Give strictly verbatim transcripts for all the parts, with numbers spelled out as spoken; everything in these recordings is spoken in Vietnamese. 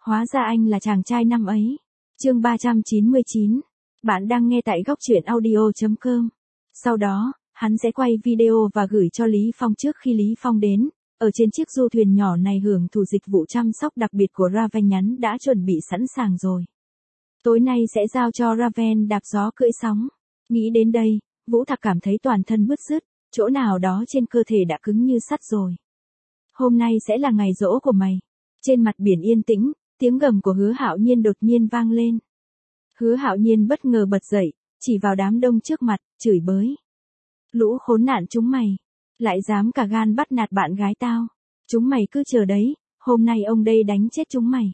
Hóa ra anh là chàng trai năm ấy. Chương ba trăm chín mươi chín. Bạn đang nghe tại góc truyện audio chấm com. Sau đó, hắn sẽ quay video và gửi cho Lý Phong trước khi Lý Phong đến. Ở trên chiếc du thuyền nhỏ này hưởng thụ dịch vụ chăm sóc đặc biệt của Raven nhắn đã chuẩn bị sẵn sàng rồi. Tối nay sẽ giao cho Raven đạp gió cưỡi sóng. Nghĩ đến đây, Vũ Thạc cảm thấy toàn thân bứt rứt, chỗ nào đó trên cơ thể đã cứng như sắt rồi. Hôm nay sẽ là ngày giỗ của mày. Trên mặt biển yên tĩnh, tiếng gầm của Hứa Hạo Nhiên đột nhiên vang lên. Hứa Hạo Nhiên bất ngờ bật dậy, chỉ vào đám đông trước mặt, chửi bới. Lũ khốn nạn chúng mày, lại dám cả gan bắt nạt bạn gái tao. Chúng mày cứ chờ đấy, hôm nay ông đây đánh chết chúng mày.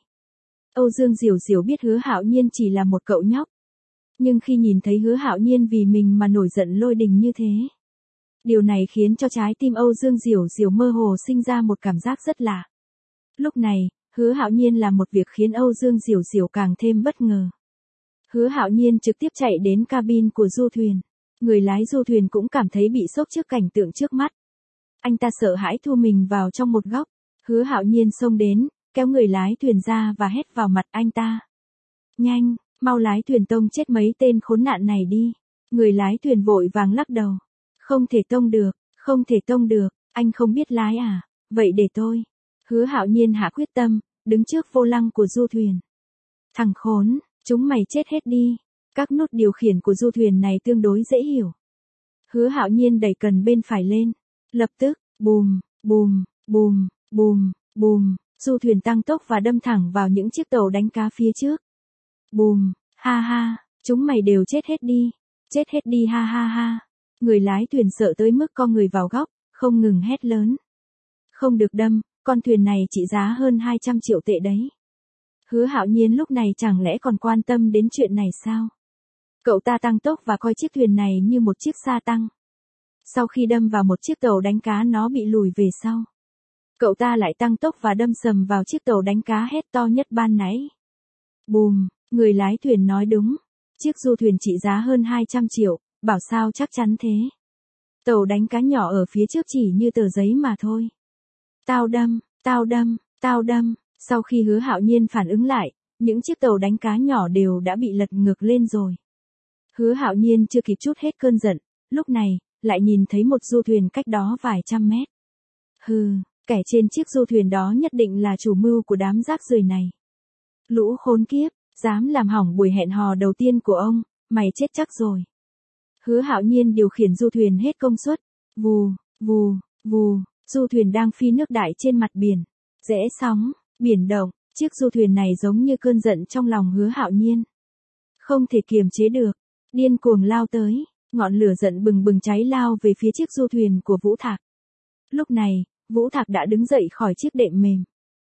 Âu Dương Diểu Diểu biết Hứa Hạo Nhiên chỉ là một cậu nhóc. Nhưng khi nhìn thấy Hứa Hạo Nhiên vì mình mà nổi giận lôi đình như thế, điều này khiến cho trái tim Âu Dương Diểu Diểu mơ hồ sinh ra một cảm giác rất lạ. Lúc này, Hứa Hạo Nhiên làm một việc khiến Âu Dương Diểu Diểu càng thêm bất ngờ. Hứa Hạo Nhiên trực tiếp chạy đến cabin của du thuyền. Người lái du thuyền cũng cảm thấy bị sốc trước cảnh tượng trước mắt. Anh ta sợ hãi thu mình vào trong một góc. Hứa Hạo Nhiên xông đến, kéo người lái thuyền ra và hét vào mặt anh ta. Nhanh, mau lái thuyền tông chết mấy tên khốn nạn này đi. Người lái thuyền vội vàng lắc đầu. Không thể tông được, không thể tông được, anh không biết lái à, vậy để tôi. Hứa Hạo Nhiên hạ quyết tâm, đứng trước vô lăng của du thuyền. Thằng khốn, chúng mày chết hết đi. Các nút điều khiển của du thuyền này tương đối dễ hiểu. Hứa Hạo Nhiên đẩy cần bên phải lên. Lập tức, bùm, bùm, bùm, bùm, bùm, du thuyền tăng tốc và đâm thẳng vào những chiếc tàu đánh cá phía trước. Bùm, ha ha, chúng mày đều chết hết đi. Chết hết đi ha ha ha. Người lái thuyền sợ tới mức co người vào góc, không ngừng hét lớn. Không được đâm, con thuyền này trị giá hơn hai trăm triệu tệ đấy. Hứa Hạo Nhiên lúc này chẳng lẽ còn quan tâm đến chuyện này sao? Cậu ta tăng tốc và coi chiếc thuyền này như một chiếc xa tăng. Sau khi đâm vào một chiếc tàu đánh cá nó bị lùi về sau. Cậu ta lại tăng tốc và đâm sầm vào chiếc tàu đánh cá hét to nhất ban nãy. Bùm, người lái thuyền nói đúng. Chiếc du thuyền trị giá hơn hai trăm triệu, bảo sao chắc chắn thế. Tàu đánh cá nhỏ ở phía trước chỉ như tờ giấy mà thôi. Tao đâm, tao đâm, tao đâm. Sau khi Hứa Hạo Nhiên phản ứng lại, những chiếc tàu đánh cá nhỏ đều đã bị lật ngược lên rồi. Hứa Hạo Nhiên chưa kịp trút hết cơn giận, lúc này, lại nhìn thấy một du thuyền cách đó vài trăm mét. Hừ, kẻ trên chiếc du thuyền đó nhất định là chủ mưu của đám rác rưởi này. Lũ khốn kiếp, dám làm hỏng buổi hẹn hò đầu tiên của ông, mày chết chắc rồi. Hứa Hạo Nhiên điều khiển du thuyền hết công suất, vù, vù, vù, du thuyền đang phi nước đại trên mặt biển. Rẽ sóng, biển động, chiếc du thuyền này giống như cơn giận trong lòng Hứa Hạo Nhiên. Không thể kiềm chế được, điên cuồng lao tới, ngọn lửa giận bừng bừng cháy lao về phía chiếc du thuyền của Vũ Thạc. Lúc này, Vũ Thạc đã đứng dậy khỏi chiếc đệm mềm.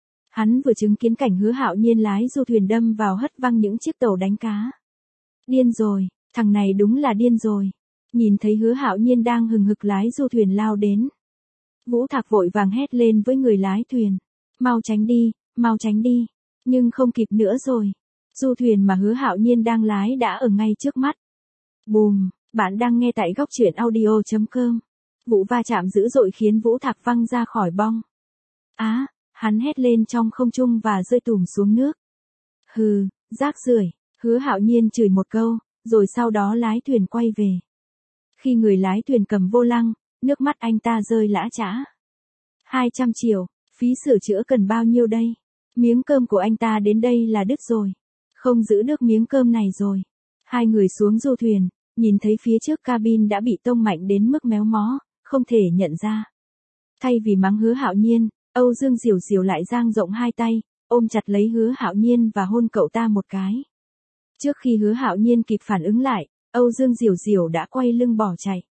Hắn vừa chứng kiến cảnh Hứa Hạo Nhiên lái du thuyền đâm vào hất văng những chiếc tàu đánh cá. Điên rồi, thằng này đúng là điên rồi. Nhìn thấy Hứa Hạo Nhiên đang hừng hực lái du thuyền lao đến. Vũ Thạc vội vàng hét lên với người lái thuyền. Mau tránh đi, mau tránh đi. Nhưng không kịp nữa rồi. Du thuyền mà Hứa Hạo Nhiên đang lái đã ở ngay trước mắt. Bùm, bạn đang nghe tại góc truyện audio chấm com. Vụ va chạm dữ dội khiến Vũ Thạc văng ra khỏi bong. Á, hắn hét lên trong không trung và rơi tùm xuống nước. Hừ, rác rưởi, Hứa Hạo Nhiên chửi một câu, rồi sau đó lái thuyền quay về. Khi người lái thuyền cầm vô lăng, nước mắt anh ta rơi lã chã. hai trăm triệu, phí sửa chữa cần bao nhiêu đây? Miếng cơm của anh ta đến đây là đứt rồi. Không giữ được miếng cơm này rồi. Hai người xuống du thuyền, nhìn thấy phía trước cabin đã bị tông mạnh đến mức méo mó, không thể nhận ra. Thay vì mắng Hứa Hạo Nhiên, Âu Dương Diểu Diểu lại dang rộng hai tay, ôm chặt lấy Hứa Hạo Nhiên và hôn cậu ta một cái. Trước khi Hứa Hạo Nhiên kịp phản ứng lại, Âu Dương Diểu Diểu đã quay lưng bỏ chạy.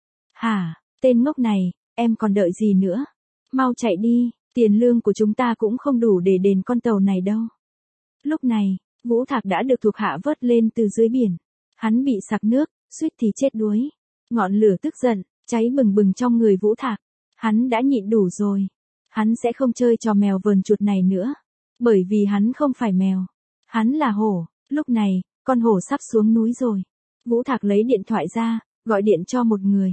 Hả, tên ngốc này, em còn đợi gì nữa? Mau chạy đi, tiền lương của chúng ta cũng không đủ để đền con tàu này đâu. Lúc này, Vũ Thạc đã được thuộc hạ vớt lên từ dưới biển. Hắn bị sặc nước, suýt thì chết đuối. Ngọn lửa tức giận, cháy bừng bừng trong người Vũ Thạc. Hắn đã nhịn đủ rồi. Hắn sẽ không chơi trò mèo vờn chuột này nữa. Bởi vì hắn không phải mèo. Hắn là hổ. Lúc này, con hổ sắp xuống núi rồi. Vũ Thạc lấy điện thoại ra, gọi điện cho một người.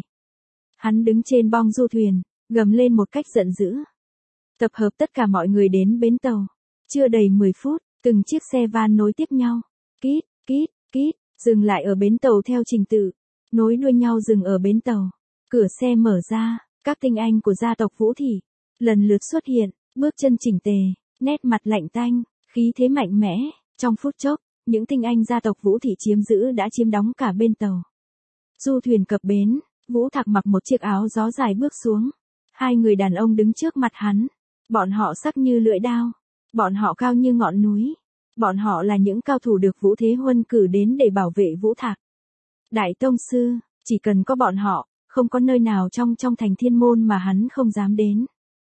Hắn đứng trên bong du thuyền, gầm lên một cách giận dữ. Tập hợp tất cả mọi người đến bến tàu. Chưa đầy mười phút, Từng chiếc xe van nối tiếp nhau. Kít, kít, kít, dừng lại ở bến tàu theo trình tự. Nối đuôi nhau dừng ở bến tàu. Cửa xe mở ra, các tinh anh của gia tộc Vũ Thị lần lượt xuất hiện, bước chân chỉnh tề, nét mặt lạnh tanh, khí thế mạnh mẽ. Trong phút chốc, những tinh anh gia tộc Vũ Thị chiếm giữ đã chiếm đóng cả bên tàu. Du thuyền cập bến, Vũ Thạc mặc một chiếc áo gió dài bước xuống. Hai người đàn ông đứng trước mặt hắn. Bọn họ sắc như lưỡi đao. Bọn họ cao như ngọn núi. Bọn họ là những cao thủ được Vũ Thế Huân cử đến để bảo vệ Vũ Thạc. Đại tông sư, chỉ cần có bọn họ, không có nơi nào trong trong thành Thiên Môn mà hắn không dám đến.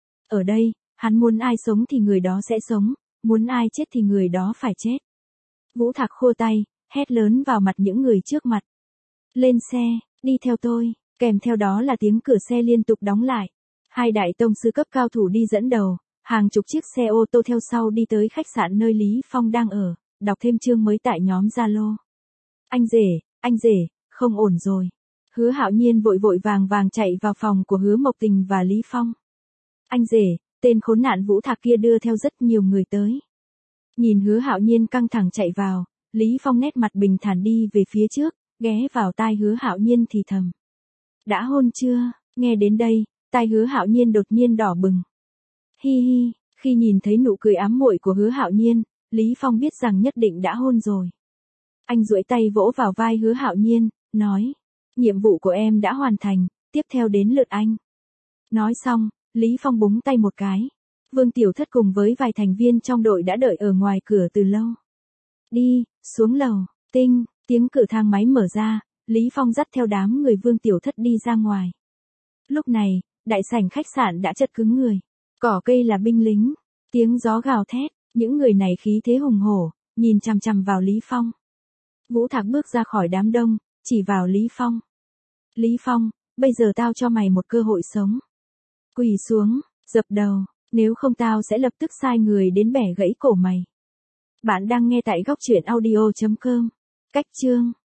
Ở đây, hắn muốn ai sống thì người đó sẽ sống, muốn ai chết thì người đó phải chết. Vũ Thạc khua tay, hét lớn vào mặt những người trước mặt. Lên xe, đi theo tôi, kèm theo đó là tiếng cửa xe liên tục đóng lại. Hai đại tông sư cấp cao thủ đi dẫn đầu, hàng chục chiếc xe ô tô theo sau đi tới khách sạn nơi Lý Phong đang ở, đọc thêm chương mới tại nhóm Zalo. Anh rể, anh rể, không ổn rồi. Hứa Hạo Nhiên vội vội vàng vàng chạy vào phòng của Hứa Mộc Tình và Lý Phong. Anh rể, tên khốn nạn Vũ Thạc kia đưa theo rất nhiều người tới. Nhìn Hứa Hạo Nhiên căng thẳng chạy vào, Lý Phong nét mặt bình thản đi về phía trước, ghé vào tai Hứa Hạo Nhiên thì thầm. Đã hôn chưa? Nghe đến đây, tai Hứa Hạo Nhiên đột nhiên đỏ bừng. Hi hi, khi nhìn thấy nụ cười ám muội của Hứa Hạo Nhiên, Lý Phong biết rằng nhất định đã hôn rồi. Anh duỗi tay vỗ vào vai Hứa Hạo Nhiên, nói, nhiệm vụ của em đã hoàn thành, tiếp theo đến lượt anh. Nói xong, Lý Phong búng tay một cái. Vương Tiểu Thất cùng với vài thành viên trong đội đã đợi ở ngoài cửa từ lâu. Đi, xuống lầu, tinh, tiếng cửa thang máy mở ra, Lý Phong dắt theo đám người Vương Tiểu Thất đi ra ngoài. Lúc này, đại sảnh khách sạn đã chật cứng người. Cỏ cây là binh lính, tiếng gió gào thét, những người này khí thế hùng hổ, nhìn chằm chằm vào Lý Phong. Vũ Thạc bước ra khỏi đám đông, chỉ vào Lý Phong. Lý Phong, bây giờ tao cho mày một cơ hội sống. Quỳ xuống, dập đầu, nếu không tao sẽ lập tức sai người đến bẻ gãy cổ mày. Bạn đang nghe tại góc truyện audio chấm com. Cách chương